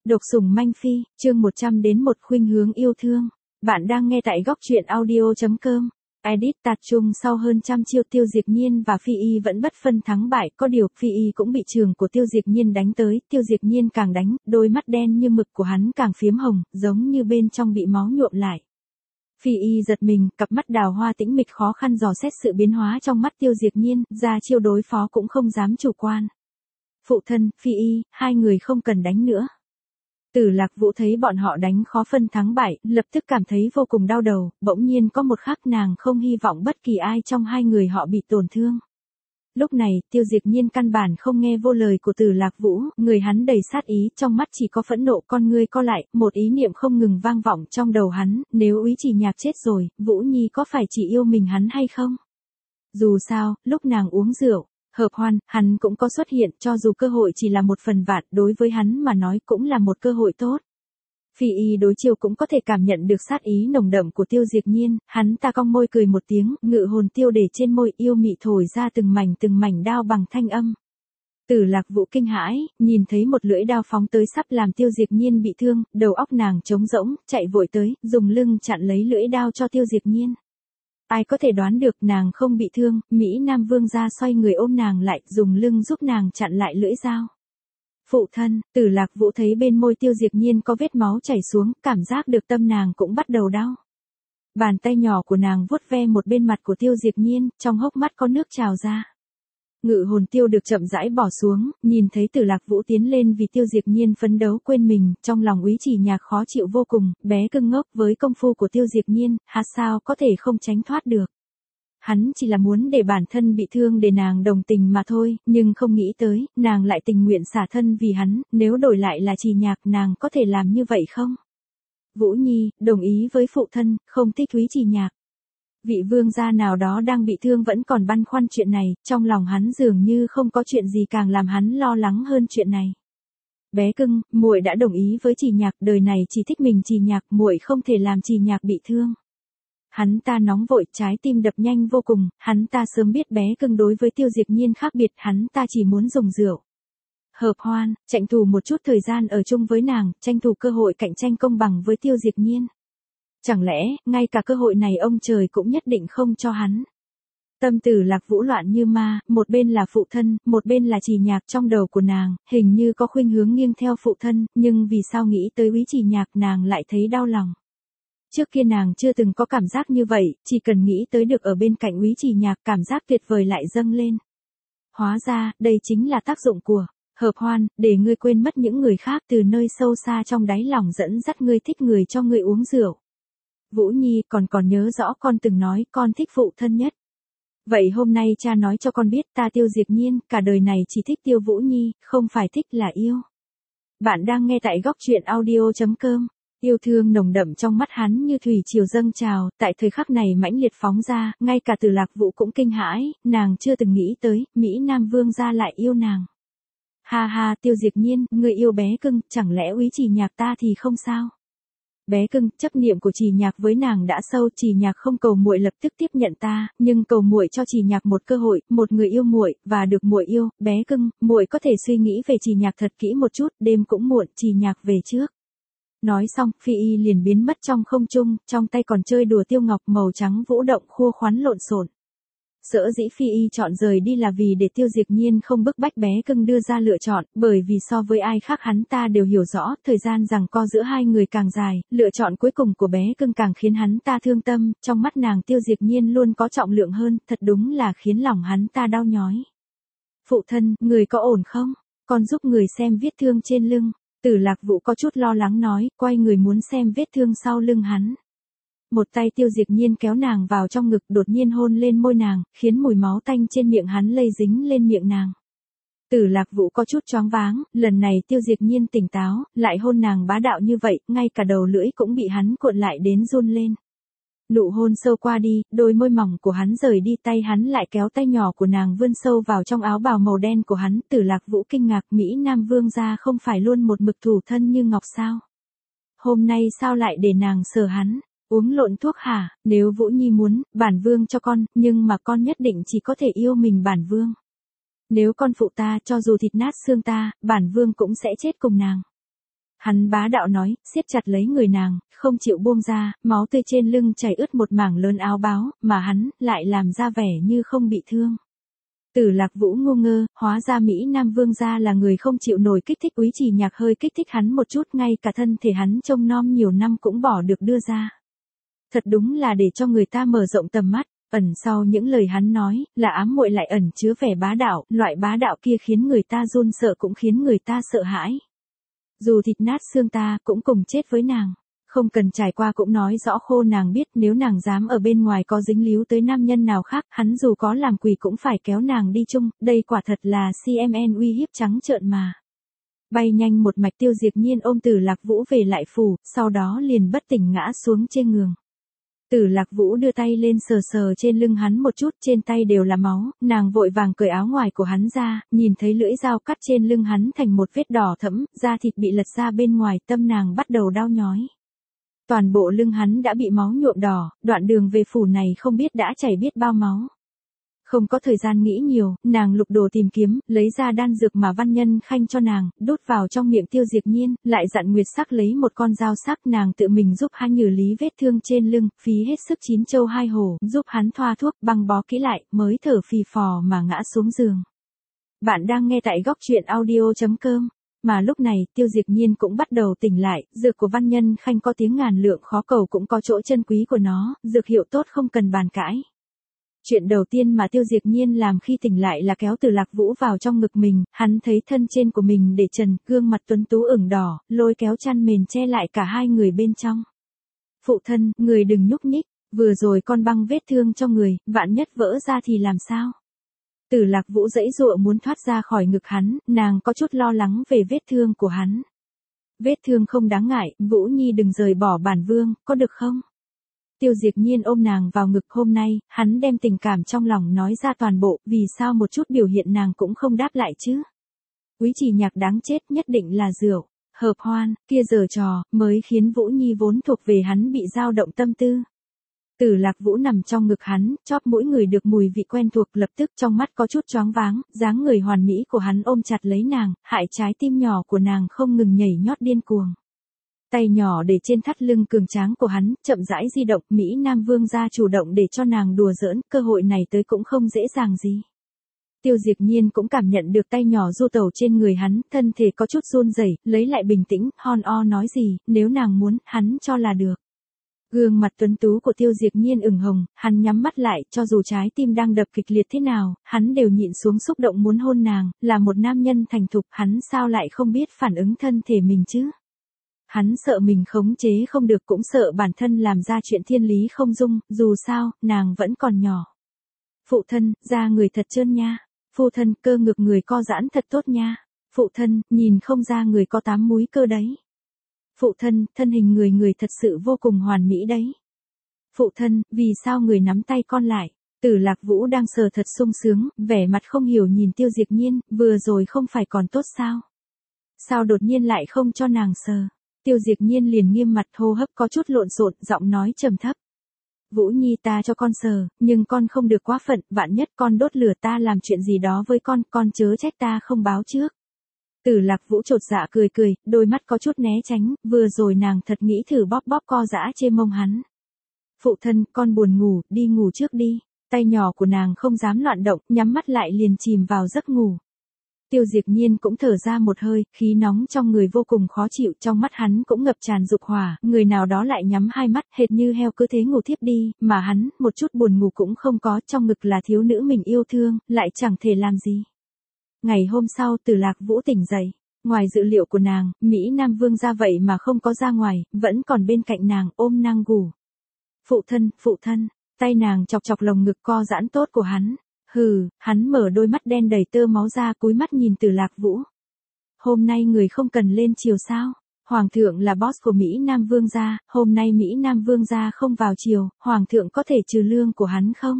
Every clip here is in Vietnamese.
Độc sủng manh phi, chương 100 đến một khuynh hướng yêu thương. Bạn đang nghe tại góc truyện audio.com. Edit tạt chung sau hơn trăm chiêu Tiêu Diệp Nhiên và Phi Y vẫn bất phân thắng bại, có điều Phi Y cũng bị trường của Tiêu Diệp Nhiên đánh tới, Tiêu Diệp Nhiên càng đánh, đôi mắt đen như mực của hắn càng phiếm hồng, giống như bên trong bị máu nhuộm lại. Phi Y giật mình, cặp mắt đào hoa tĩnh mịch khó khăn dò xét sự biến hóa trong mắt Tiêu Diệp Nhiên, ra chiêu đối phó cũng không dám chủ quan. Phụ thân, Phi Y, hai người không cần đánh nữa. Tử Lạc Vũ thấy bọn họ đánh khó phân thắng bại, lập tức cảm thấy vô cùng đau đầu, bỗng nhiên có một khắc nàng không hy vọng bất kỳ ai trong hai người họ bị tổn thương. Lúc này, Tiêu Diệp Nhiên căn bản không nghe vô lời của Tử Lạc Vũ, người hắn đầy sát ý, trong mắt chỉ có phẫn nộ, con ngươi co lại, một ý niệm không ngừng vang vọng trong đầu hắn, nếu Úy Chỉ Nhạc chết rồi, Vũ Nhi có phải chỉ yêu mình hắn hay không? Dù sao, lúc nàng uống rượu, hợp hoan, hắn cũng có xuất hiện, cho dù cơ hội chỉ là một phần vạn, đối với hắn mà nói cũng là một cơ hội tốt. Phi Y đối chiêu cũng có thể cảm nhận được sát ý nồng đậm của Tiêu Diệp Nhiên, hắn ta cong môi cười một tiếng, ngự hồn tiêu để trên môi, yêu mị thổi ra từng mảnh đao bằng thanh âm. Tử Lạc Vũ kinh hãi, nhìn thấy một lưỡi đao phóng tới sắp làm Tiêu Diệp Nhiên bị thương, đầu óc nàng trống rỗng, chạy vội tới, dùng lưng chặn lấy lưỡi đao cho Tiêu Diệp Nhiên. Ai có thể đoán được nàng không bị thương, Mỹ Nam Vương gia xoay người ôm nàng lại, dùng lưng giúp nàng chặn lại lưỡi dao. Phụ thân, Tử Lạc Vũ thấy bên môi Tiêu Diệp Nhiên có vết máu chảy xuống, cảm giác được tâm nàng cũng bắt đầu đau. Bàn tay nhỏ của nàng vuốt ve một bên mặt của Tiêu Diệp Nhiên, trong hốc mắt có nước trào ra. Ngự hồn tiêu được chậm rãi bỏ xuống, nhìn thấy Tử Lạc Vũ tiến lên vì Tiêu Diệp Nhiên phấn đấu quên mình, trong lòng Úy Chỉ Nhạc khó chịu vô cùng, bé cưng ngốc với công phu của Tiêu Diệp Nhiên, sao có thể không tránh thoát được. Hắn chỉ là muốn để bản thân bị thương để nàng đồng tình mà thôi, nhưng không nghĩ tới, nàng lại tình nguyện xả thân vì hắn, nếu đổi lại là Chỉ Nhạc nàng có thể làm như vậy không? Vũ Nhi, đồng ý với phụ thân, không thích Úy Chỉ Nhạc. Vị vương gia nào đó đang bị thương vẫn còn băn khoăn chuyện này, trong lòng hắn dường như không có chuyện gì càng làm hắn lo lắng hơn chuyện này. Bé cưng, muội đã đồng ý với Chỉ Nhạc, đời này chỉ thích mình Chỉ Nhạc, muội không thể làm Chỉ Nhạc bị thương. Hắn ta nóng vội, trái tim đập nhanh vô cùng, hắn ta sớm biết bé cưng đối với Tiêu Diệp Nhiên khác biệt, hắn ta chỉ muốn dùng rượu. Hợp hoan, tranh thủ một chút thời gian ở chung với nàng, tranh thủ cơ hội cạnh tranh công bằng với Tiêu Diệp Nhiên. Chẳng lẽ, ngay cả cơ hội này ông trời cũng nhất định không cho hắn. Tâm Tử Lạc Vũ loạn như ma, một bên là phụ thân, một bên là Chỉ Nhạc, trong đầu của nàng, hình như có khuynh hướng nghiêng theo phụ thân, nhưng vì sao nghĩ tới Úy Chỉ Nhạc nàng lại thấy đau lòng. Trước kia nàng chưa từng có cảm giác như vậy, chỉ cần nghĩ tới được ở bên cạnh Úy Chỉ Nhạc cảm giác tuyệt vời lại dâng lên. Hóa ra, đây chính là tác dụng của hợp hoan, để ngươi quên mất những người khác, từ nơi sâu xa trong đáy lòng dẫn dắt ngươi thích người cho ngươi uống rượu. Vũ Nhi còn nhớ rõ con từng nói con thích phụ thân nhất. Vậy hôm nay cha nói cho con biết ta Tiêu Diệp Nhiên, cả đời này chỉ thích Tiêu Vũ Nhi, không phải thích là yêu. Bạn đang nghe tại góc truyện audio.com. Yêu thương nồng đậm trong mắt hắn như thủy triều dâng trào, tại thời khắc này mãnh liệt phóng ra, ngay cả Tử Lạc Vũ cũng kinh hãi, nàng chưa từng nghĩ tới, Mỹ Nam Vương gia lại yêu nàng. Ha ha, Tiêu Diệp Nhiên, ngươi yêu bé cưng, chẳng lẽ Úy Chỉ Nhạc ta thì không sao? Bé cưng, chấp niệm của Chỉ Nhạc với nàng đã sâu, Chỉ Nhạc không cầu muội lập tức tiếp nhận ta, nhưng cầu muội cho Chỉ Nhạc một cơ hội, một người yêu muội và được muội yêu, bé cưng, muội có thể suy nghĩ về Chỉ Nhạc thật kỹ một chút, đêm cũng muộn, Chỉ Nhạc về trước. Nói xong, Phi Y liền biến mất trong không trung, trong tay còn chơi đùa tiêu ngọc màu trắng vũ động khua khoắn lộn xộn. Sở dĩ Phi Y chọn rời đi là vì để Tiêu Diệp Nhiên không bức bách bé cưng đưa ra lựa chọn, bởi vì so với ai khác hắn ta đều hiểu rõ, thời gian giằng co giữa hai người càng dài, lựa chọn cuối cùng của bé cưng càng khiến hắn ta thương tâm, trong mắt nàng Tiêu Diệp Nhiên luôn có trọng lượng hơn, thật đúng là khiến lòng hắn ta đau nhói. Phụ thân, người có ổn không? Con giúp người xem vết thương trên lưng. Tử Lạc Vũ có chút lo lắng nói, quay người muốn xem vết thương sau lưng hắn. Một tay Tiêu Diệp Nhiên kéo nàng vào trong ngực, đột nhiên hôn lên môi nàng, khiến mùi máu tanh trên miệng hắn lây dính lên miệng nàng. Tử Lạc Vũ có chút choáng váng, lần này Tiêu Diệp Nhiên tỉnh táo, lại hôn nàng bá đạo như vậy, ngay cả đầu lưỡi cũng bị hắn cuộn lại đến run lên. Nụ hôn sâu qua đi, đôi môi mỏng của hắn rời đi, tay hắn lại kéo tay nhỏ của nàng vươn sâu vào trong áo bào màu đen của hắn. Tử Lạc Vũ kinh ngạc, Mỹ Nam Vương gia không phải luôn một mực thủ thân như ngọc sao? Hôm nay sao lại để nàng sờ hắn? Uống lộn thuốc hả? Nếu Vũ Nhi muốn, bản vương cho con, nhưng mà con nhất định chỉ có thể yêu mình bản vương. Nếu con phụ ta, cho dù thịt nát xương ta, bản vương cũng sẽ chết cùng nàng. Hắn bá đạo nói, siết chặt lấy người nàng, không chịu buông ra, máu tươi trên lưng chảy ướt một mảng lớn áo báo, mà hắn lại làm ra vẻ như không bị thương. Tử Lạc Vũ ngu ngơ, hóa ra Mỹ Nam Vương gia là người không chịu nổi kích thích. Úy Chỉ Nhạc hơi kích thích hắn một chút, ngay cả thân thể hắn trông nom nhiều năm cũng bỏ được đưa ra. Thật đúng là để cho người ta mở rộng tầm mắt. Ẩn sau những lời hắn nói, là ám muội lại ẩn chứa vẻ bá đạo, loại bá đạo kia khiến người ta run sợ cũng khiến người ta sợ hãi. Dù thịt nát xương ta, cũng cùng chết với nàng. Không cần trải qua cũng nói rõ khô nàng biết, nếu nàng dám ở bên ngoài có dính líu tới nam nhân nào khác, hắn dù có làm quỷ cũng phải kéo nàng đi chung, đây quả thật là CMN uy hiếp trắng trợn mà. Bay nhanh một mạch Tiêu Diệp Nhiên ôm Tử Lạc Vũ về lại phủ, sau đó liền bất tỉnh ngã xuống trên giường. Tử Lạc Vũ đưa tay lên sờ sờ trên lưng hắn một chút, trên tay đều là máu, nàng vội vàng cởi áo ngoài của hắn ra, nhìn thấy lưỡi dao cắt trên lưng hắn thành một vết đỏ thẫm, da thịt bị lật ra bên ngoài, tâm nàng bắt đầu đau nhói. Toàn bộ lưng hắn đã bị máu nhuộm đỏ, đoạn đường về phủ này không biết đã chảy biết bao máu. Không có thời gian nghĩ nhiều, nàng lục đồ tìm kiếm, lấy ra đan dược mà Văn Nhân Khanh cho nàng, đút vào trong miệng Tiêu Diệp Nhiên, lại dặn Nguyệt Sắc lấy một con dao sắc, nàng tự mình giúp hắn nhử lý vết thương trên lưng, phí hết sức chín châu hai hổ, giúp hắn thoa thuốc, băng bó kỹ lại, mới thở phì phò mà ngã xuống giường. Bạn đang nghe tại góc truyện audio.com. Mà lúc này, Tiêu Diệp Nhiên cũng bắt đầu tỉnh lại, dược của Văn Nhân Khanh có tiếng ngàn lượng khó cầu cũng có chỗ chân quý của nó, dược hiệu tốt không cần bàn cãi. Chuyện đầu tiên mà Tiêu Diệp Nhiên làm khi tỉnh lại là kéo Tử Lạc Vũ vào trong ngực mình, hắn thấy thân trên của mình để trần, gương mặt tuấn tú ửng đỏ, lôi kéo chăn mền che lại cả hai người bên trong. Phụ thân, người đừng nhúc nhích, vừa rồi con băng vết thương trong người, vạn nhất vỡ ra thì làm sao? Tử Lạc Vũ giãy giụa muốn thoát ra khỏi ngực hắn, nàng có chút lo lắng về vết thương của hắn. Vết thương không đáng ngại, Vũ Nhi đừng rời bỏ bản vương, có được không? Tiêu Diệp Nhiên ôm nàng vào ngực, hôm nay, hắn đem tình cảm trong lòng nói ra toàn bộ, vì sao một chút biểu hiện nàng cũng không đáp lại chứ? Úy Chỉ Nhạc đáng chết, nhất định là rượu, hợp hoan, kia giở trò, mới khiến Vũ Nhi vốn thuộc về hắn bị dao động tâm tư. Tử Lạc Vũ nằm trong ngực hắn, chóp mũi người được mùi vị quen thuộc, lập tức trong mắt có chút choáng váng, dáng người hoàn mỹ của hắn ôm chặt lấy nàng, hại trái tim nhỏ của nàng không ngừng nhảy nhót điên cuồng. Tay nhỏ để trên thắt lưng cường tráng của hắn, chậm rãi di động, Mỹ Nam Vương gia chủ động để cho nàng đùa giỡn, cơ hội này tới cũng không dễ dàng gì. Tiêu Diệp Nhiên cũng cảm nhận được tay nhỏ du tẩu trên người hắn, thân thể có chút run rẩy, lấy lại bình tĩnh, hon o nói gì, nếu nàng muốn, hắn cho là được. Gương mặt tuấn tú của Tiêu Diệp Nhiên ửng hồng, hắn nhắm mắt lại, cho dù trái tim đang đập kịch liệt thế nào, hắn đều nhịn xuống xúc động muốn hôn nàng, là một nam nhân thành thục, hắn sao lại không biết phản ứng thân thể mình chứ? Hắn sợ mình khống chế không được, cũng sợ bản thân làm ra chuyện thiên lý không dung, dù sao, nàng vẫn còn nhỏ. Phụ thân, da người thật trơn nha. Phụ thân, cơ ngực người co giãn thật tốt nha. Phụ thân, nhìn không ra người có 8 múi cơ đấy. Phụ thân, thân hình người thật sự vô cùng hoàn mỹ đấy. Phụ thân, vì sao người nắm tay con lại? Tử Lạc Vũ đang sờ thật sung sướng, vẻ mặt không hiểu nhìn Tiêu Diệp Nhiên, vừa rồi không phải còn tốt sao? Sao đột nhiên lại không cho nàng sờ? Tiêu Diệp Nhiên liền nghiêm mặt, hô hấp có chút lộn xộn, giọng nói trầm thấp. Vũ Nhi, ta cho con sờ, nhưng con không được quá phận, vạn nhất con đốt lửa ta làm chuyện gì đó với con chớ trách ta không báo trước. Tử Lạc Vũ chột dạ cười cười, đôi mắt có chút né tránh, vừa rồi nàng thật nghĩ thử bóp bóp co giã trên mông hắn. Phụ thân, con buồn ngủ, đi ngủ trước đi. Tay nhỏ của nàng không dám loạn động, nhắm mắt lại liền chìm vào giấc ngủ. Tiêu Diệp Nhiên cũng thở ra một hơi, khí nóng trong người vô cùng khó chịu, trong mắt hắn cũng ngập tràn dục hỏa, người nào đó lại nhắm hai mắt, hệt như heo cứ thế ngủ thiếp đi, mà hắn, một chút buồn ngủ cũng không có, trong ngực là thiếu nữ mình yêu thương, lại chẳng thể làm gì. Ngày hôm sau, Tử Lạc Vũ tỉnh dậy, ngoài dự liệu của nàng, Mỹ Nam Vương ra vậy mà không có ra ngoài, vẫn còn bên cạnh nàng, ôm nàng ngủ. Phụ thân, tay nàng chọc chọc lồng ngực co giãn tốt của hắn. Hừ, hắn mở đôi mắt đen đầy tơ máu ra, cúi mắt nhìn Tử Lạc Vũ. Hôm nay người không cần lên chiều sao? Hoàng thượng là boss của Mỹ Nam Vương gia, hôm nay Mỹ Nam Vương gia không vào chiều, Hoàng thượng có thể trừ lương của hắn không?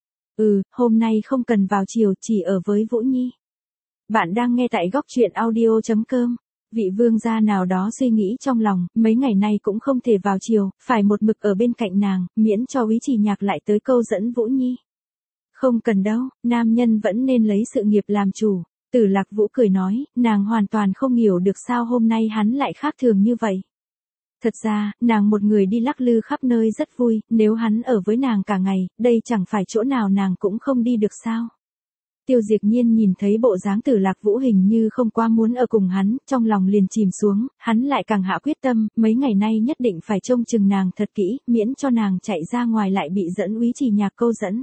Hôm nay không cần vào chiều, chỉ ở với Vũ Nhi. Bạn đang nghe tại góc truyện audio.com. Vị vương gia nào đó suy nghĩ trong lòng, mấy ngày nay cũng không thể vào chiều, phải một mực ở bên cạnh nàng, miễn cho Úy Chỉ Nhạc lại tới câu dẫn Vũ Nhi. Không cần đâu, nam nhân vẫn nên lấy sự nghiệp làm chủ. Tử Lạc Vũ cười nói, nàng hoàn toàn không hiểu được sao hôm nay hắn lại khác thường như vậy. Thật ra, nàng một người đi lắc lư khắp nơi rất vui, nếu hắn ở với nàng cả ngày, đây chẳng phải chỗ nào nàng cũng không đi được sao. Tiêu Diệp Nhiên nhìn thấy bộ dáng Tử Lạc Vũ hình như không quá muốn ở cùng hắn, trong lòng liền chìm xuống, hắn lại càng hạ quyết tâm, mấy ngày nay nhất định phải trông chừng nàng thật kỹ, miễn cho nàng chạy ra ngoài lại bị dẫn úy trì nhạc câu dẫn.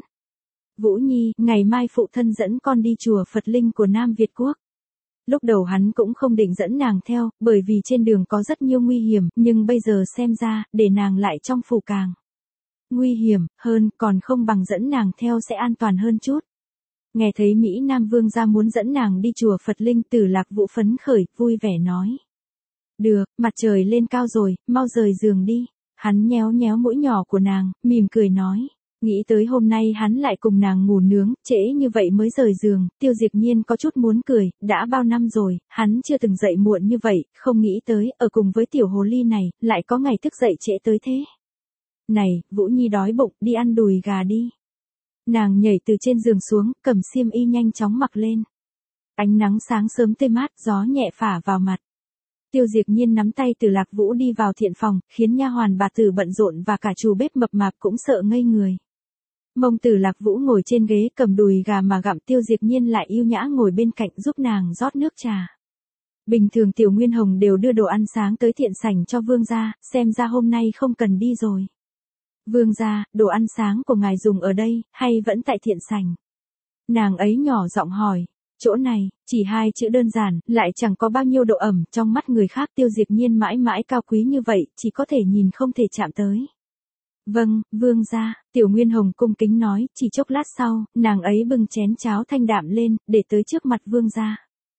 Vũ Nhi, ngày mai phụ thân dẫn con đi chùa Phật Linh của Nam Việt Quốc. Lúc đầu hắn cũng không định dẫn nàng theo, bởi vì trên đường có rất nhiều nguy hiểm, nhưng bây giờ xem ra, để nàng lại trong phủ càng nguy hiểm hơn, còn không bằng dẫn nàng theo sẽ an toàn hơn chút. Nghe thấy Mỹ Nam Vương gia muốn dẫn nàng đi chùa Phật Linh, Tử Lạc Vũ phấn khởi, vui vẻ nói. Được, mặt trời lên cao rồi, mau rời giường đi. Hắn nhéo nhéo mũi nhỏ của nàng, mỉm cười nói. Nghĩ tới hôm nay hắn lại cùng nàng ngủ nướng, trễ như vậy mới rời giường, Tiêu Diệp Nhiên có chút muốn cười, đã bao năm rồi, hắn chưa từng dậy muộn như vậy, không nghĩ tới, ở cùng với tiểu hồ ly này, lại có ngày thức dậy trễ tới thế. Này, Vũ Nhi đói bụng, đi ăn đùi gà đi. Nàng nhảy từ trên giường xuống, cầm xiêm y nhanh chóng mặc lên. Ánh nắng sáng sớm tươi mát, gió nhẹ phả vào mặt. Tiêu Diệp Nhiên nắm tay Tử Lạc Vũ đi vào thiện phòng, khiến nha hoàn bà tử bận rộn và cả chủ bếp mập mạp cũng sợ ngây người. Mông Tử Lạc Vũ ngồi trên ghế cầm đùi gà mà gặm, Tiêu Diệp Nhiên lại yêu nhã ngồi bên cạnh giúp nàng rót nước trà. Bình thường Tiểu Nguyên Hồng đều đưa đồ ăn sáng tới thiện sảnh cho vương gia, xem ra hôm nay không cần đi rồi. Vương gia, đồ ăn sáng của ngài dùng ở đây, hay vẫn tại thiện sảnh? Nàng ấy nhỏ giọng hỏi. Chỗ này, chỉ hai chữ đơn giản, lại chẳng có bao nhiêu độ ẩm, trong mắt người khác Tiêu Diệp Nhiên mãi mãi cao quý như vậy, chỉ có thể nhìn không thể chạm tới. Vâng, vương gia, Tiểu Nguyên Hồng cung kính nói, chỉ chốc lát sau, nàng ấy bưng chén cháo thanh đạm lên, để tới trước mặt vương gia.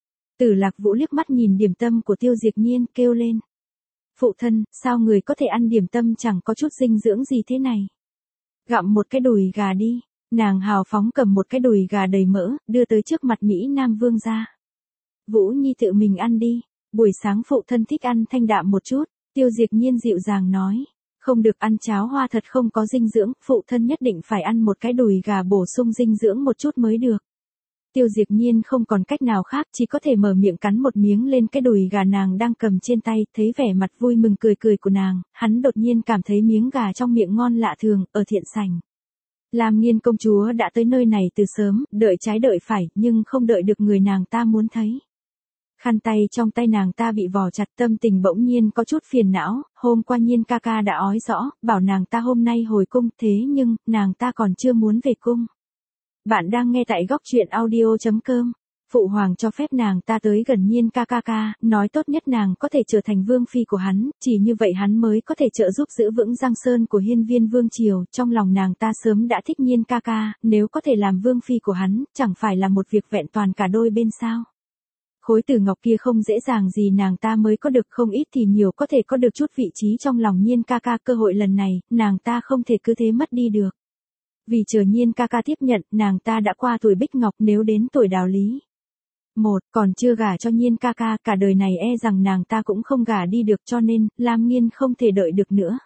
Tử Lạc Vũ liếc mắt nhìn điểm tâm của Tiêu Diệp Nhiên, kêu lên. Phụ thân, sao người có thể ăn điểm tâm chẳng có chút dinh dưỡng gì thế này? Gặm một cái đùi gà đi. Nàng hào phóng cầm một cái đùi gà đầy mỡ, đưa tới trước mặt Mỹ Nam Vương gia. Vũ Nhi tự mình ăn đi. Buổi sáng phụ thân thích ăn thanh đạm một chút, Tiêu Diệp Nhiên dịu dàng nói. Không được ăn cháo hoa thật không có dinh dưỡng, phụ thân nhất định phải ăn một cái đùi gà bổ sung dinh dưỡng một chút mới được. Tiêu Diệp Nhiên không còn cách nào khác, chỉ có thể mở miệng cắn một miếng lên cái đùi gà nàng đang cầm trên tay, thấy vẻ mặt vui mừng cười cười của nàng, hắn đột nhiên cảm thấy miếng gà trong miệng ngon lạ thường, ở thiện sảnh. Lam Nghiên công chúa đã tới nơi này từ sớm, đợi trái đợi phải, nhưng không đợi được người nàng ta muốn thấy. Khăn tay trong tay nàng ta bị vò chặt, tâm tình bỗng nhiên có chút phiền não, hôm qua Nhiên ca ca đã ói rõ, bảo nàng ta hôm nay hồi cung, thế nhưng, nàng ta còn chưa muốn về cung. Bạn đang nghe tại góc truyện audio.com. Phụ hoàng cho phép nàng ta tới gần Nhiên ca ca, nói tốt nhất nàng có thể trở thành vương phi của hắn, chỉ như vậy hắn mới có thể trợ giúp giữ vững Giang Sơn của Hiên Viên vương triều, trong lòng nàng ta sớm đã thích Nhiên ca, nếu có thể làm vương phi của hắn, chẳng phải là một việc vẹn toàn cả đôi bên sao. Khối tử ngọc kia không dễ dàng gì nàng ta mới có được, không ít thì nhiều có thể có được chút vị trí trong lòng Nhiên ca, cơ hội lần này, nàng ta không thể cứ thế mất đi được. Vì chờ Nhiên ca tiếp nhận, nàng ta đã qua tuổi bích ngọc, nếu đến tuổi đào lý. Còn chưa gả cho Nhiên ca, cả đời này e rằng nàng ta cũng không gả đi được, cho nên, Lam Nghiên không thể đợi được nữa.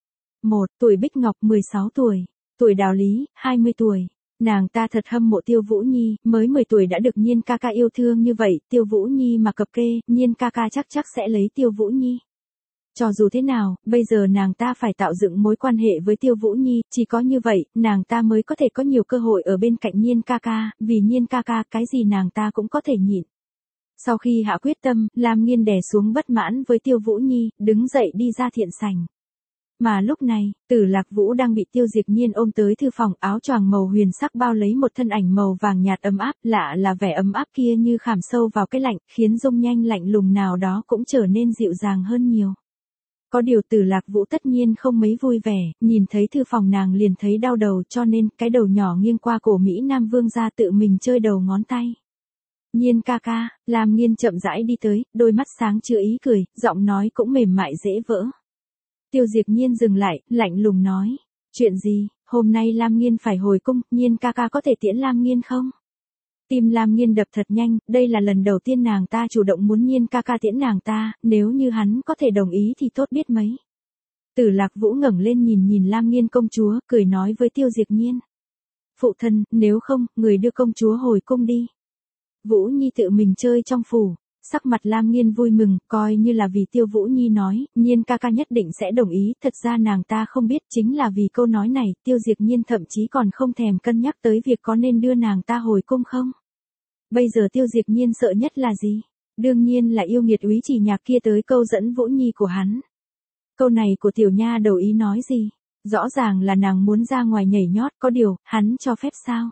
Tuổi bích ngọc 16 tuổi, tuổi đào lý, 20 tuổi. Nàng ta thật hâm mộ Tiêu Vũ Nhi, mới 10 tuổi đã được Nhiên ca yêu thương như vậy, Tiêu Vũ Nhi mà cập kê, Nhiên ca chắc sẽ lấy Tiêu Vũ Nhi. Cho dù thế nào, bây giờ nàng ta phải tạo dựng mối quan hệ với Tiêu Vũ Nhi, chỉ có như vậy, nàng ta mới có thể có nhiều cơ hội ở bên cạnh Nhiên ca, vì Nhiên ca cái gì nàng ta cũng có thể nhịn. Sau khi hạ quyết tâm, Lam Nghiên đè xuống bất mãn với Tiêu Vũ Nhi, đứng dậy đi ra thiện sảnh. Mà lúc này, Tử Lạc Vũ đang bị Tiêu Diệp Nhiên ôm tới thư phòng, áo choàng màu huyền sắc bao lấy một thân ảnh màu vàng nhạt ấm áp, lạ là vẻ ấm áp kia như khảm sâu vào cái lạnh, khiến Dung Nhanh lạnh lùng nào đó cũng trở nên dịu dàng hơn nhiều. Có điều Tử Lạc Vũ tất nhiên không mấy vui vẻ, nhìn thấy thư phòng nàng liền thấy đau đầu, cho nên cái đầu nhỏ nghiêng qua cổ Mỹ Nam Vương gia tự mình chơi đầu ngón tay. Nhiên ca, Lam Nghiên chậm rãi đi tới, đôi mắt sáng chứa ý cười, giọng nói cũng mềm mại dễ vỡ. Tiêu Diệp Nhiên dừng lại, lạnh lùng nói, chuyện gì, hôm nay Lam Nghiên phải hồi cung, Nhiên ca có thể tiễn Lam Nghiên không? Tim Lam Nghiên đập thật nhanh, đây là lần đầu tiên nàng ta chủ động muốn Nhiên ca tiễn nàng ta, nếu như hắn có thể đồng ý thì tốt biết mấy. Tử Lạc Vũ ngẩng lên nhìn Lam Nghiên công chúa, cười nói với Tiêu Diệp Nhiên. Phụ thân, nếu không, người đưa công chúa hồi cung đi. Vũ Nhi tự mình chơi trong phủ. Sắc mặt Lam Nghiên vui mừng, coi như là vì Tiêu Vũ Nhi nói, Nhiên ca ca nhất định sẽ đồng ý, thật ra nàng ta không biết chính là vì câu nói này, Tiêu Diệp Nhiên thậm chí còn không thèm cân nhắc tới việc có nên đưa nàng ta hồi cung không. Bây giờ Tiêu Diệp Nhiên sợ nhất là gì? Đương nhiên là yêu nghiệt Úy Chỉ Nhạc kia tới câu dẫn Vũ Nhi của hắn. Câu này của tiểu nha đầu ý nói gì? Rõ ràng là nàng muốn ra ngoài nhảy nhót, có điều, hắn cho phép sao?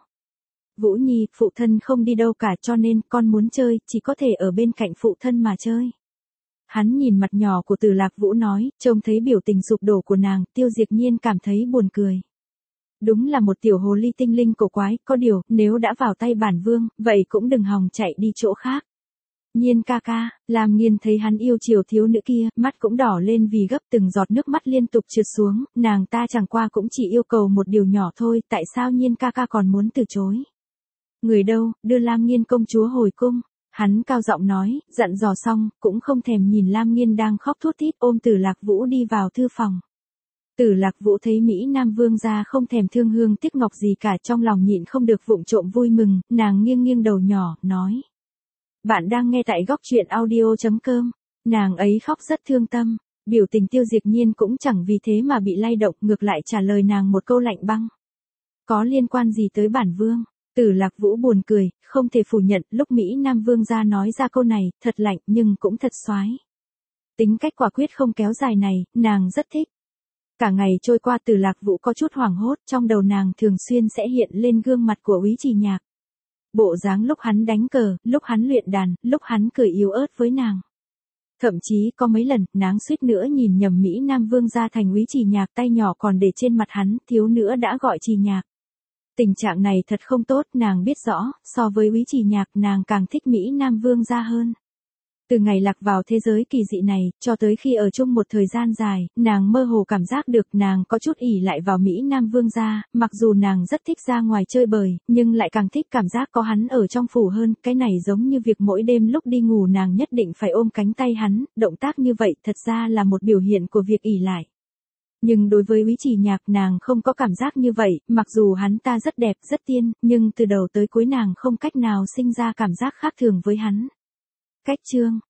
Vũ Nhi, phụ thân không đi đâu cả cho nên con muốn chơi, chỉ có thể ở bên cạnh phụ thân mà chơi. Hắn nhìn mặt nhỏ của Từ Lạc Vũ nói, trông thấy biểu tình sụp đổ của nàng, Tiêu Diệp Nhiên cảm thấy buồn cười. Đúng là một tiểu hồ ly tinh linh cổ quái, có điều, nếu đã vào tay bản vương, vậy cũng đừng hòng chạy đi chỗ khác. Nhiên ca ca, Lam Nghiên thấy hắn yêu chiều thiếu nữ kia, mắt cũng đỏ lên vì gấp từng giọt nước mắt liên tục trượt xuống, nàng ta chẳng qua cũng chỉ yêu cầu một điều nhỏ thôi, tại sao Nhiên ca ca còn muốn từ chối? Người đâu, đưa Lam Nghiên công chúa hồi cung. Hắn cao giọng nói, dặn dò xong, cũng không thèm nhìn Lam Nghiên đang khóc thút thít ôm Tử Lạc Vũ đi vào thư phòng. Tử Lạc Vũ thấy Mỹ Nam Vương gia không thèm thương hương tiếc ngọc gì cả, trong lòng nhịn không được vụng trộm vui mừng, nàng nghiêng nghiêng đầu nhỏ, nói. Bạn đang nghe tại góc truyện audio.com. Nàng ấy khóc rất thương tâm, biểu tình Tiêu Diệp Nhiên cũng chẳng vì thế mà bị lay động, ngược lại trả lời nàng một câu lạnh băng. Có liên quan gì tới bản vương? Tử Lạc Vũ buồn cười, không thể phủ nhận, lúc Mỹ Nam Vương gia nói ra câu này, thật lạnh nhưng cũng thật xoái. Tính cách quả quyết không kéo dài này, nàng rất thích. Cả ngày trôi qua Tử Lạc Vũ có chút hoảng hốt, trong đầu nàng thường xuyên sẽ hiện lên gương mặt của Úy Chỉ Nhạc. Bộ dáng lúc hắn đánh cờ, lúc hắn luyện đàn, lúc hắn cười yếu ớt với nàng. Thậm chí có mấy lần, nàng suýt nữa nhìn nhầm Mỹ Nam Vương gia thành Úy Chỉ Nhạc, tay nhỏ còn để trên mặt hắn, thiếu nữa đã gọi Chỉ Nhạc. Tình trạng này thật không tốt, nàng biết rõ, so với Úy Chỉ Nhạc nàng càng thích Mỹ Nam Vương gia hơn. Từ ngày lạc vào thế giới kỳ dị này, cho tới khi ở chung một thời gian dài, nàng mơ hồ cảm giác được nàng có chút ỷ lại vào Mỹ Nam Vương gia, mặc dù nàng rất thích ra ngoài chơi bời, nhưng lại càng thích cảm giác có hắn ở trong phủ hơn, cái này giống như việc mỗi đêm lúc đi ngủ nàng nhất định phải ôm cánh tay hắn, động tác như vậy thật ra là một biểu hiện của việc ỷ lại. Nhưng đối với Úy Chỉ Nhạc nàng không có cảm giác như vậy, mặc dù hắn ta rất đẹp, rất tiên, nhưng từ đầu tới cuối nàng không cách nào sinh ra cảm giác khác thường với hắn. Cách chương